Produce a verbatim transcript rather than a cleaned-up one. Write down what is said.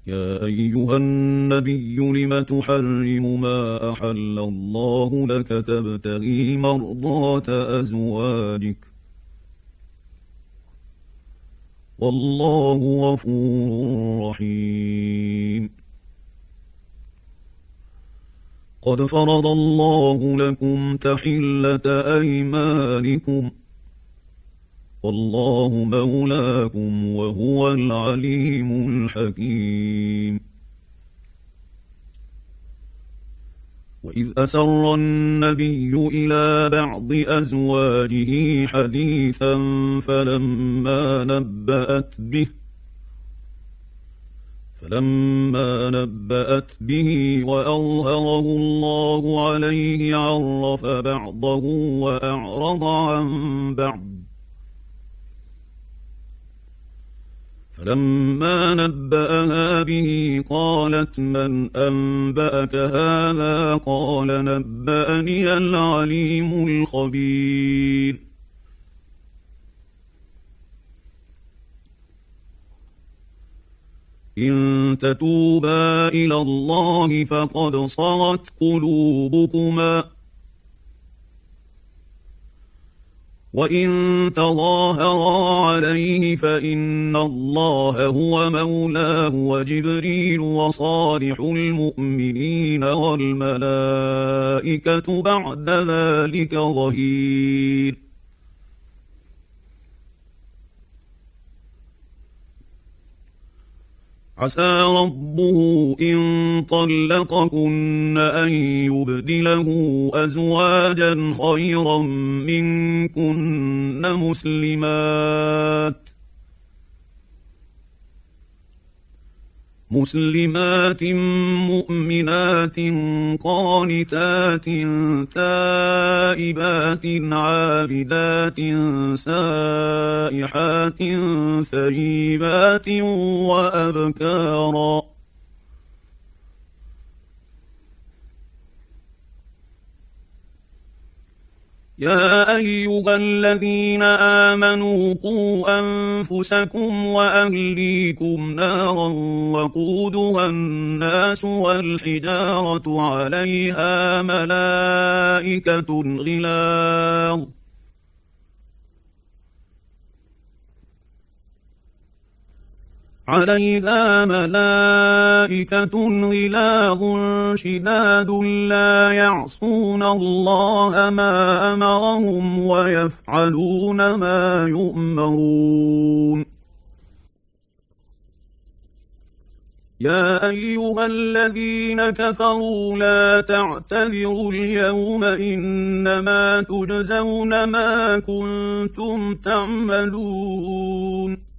يا أيها النبي لم تحرم ما أحل الله لك تبتغي مرضات أزواجك والله غفور رحيم. قد فرض الله لكم تحلة أيمانكم والله مولاكم وهو العليم الحكيم. وإذ أسر النبي إلى بعض أزواجه حديثا فلما نبأت به فلما نبأت به وأظهره الله عليه عرف بعضه وأعرض عن بعض. فلما نبأها به قالت من أنبأك هذا قال نبأني العليم الخبير. إن تتوبا إلى الله فقد صغت قلوبكما وإن تظاهرا عليه فإن الله هو مولاه وجبريل وصالح المؤمنين والملائكة بعد ذلك ظهير. عسى ربه إن طلقكن أن يبدله أزواجا خيرا منكن مسلمات مسلمات مؤمنات قانتات تائبات عابدات سائحات ثيبات وأبكارا. يا أيها الذين آمنوا قوا أنفسكم وأهليكم نارا وقودها الناس والحجارة عليها ملائكة غلاظ عليها ملائكة غلاظ شداد لا يعصون الله ما أمرهم ويفعلون ما يؤمرون. يا أيها الذين كفروا لا تعتذروا اليوم إنما تجزون ما كنتم تعملون.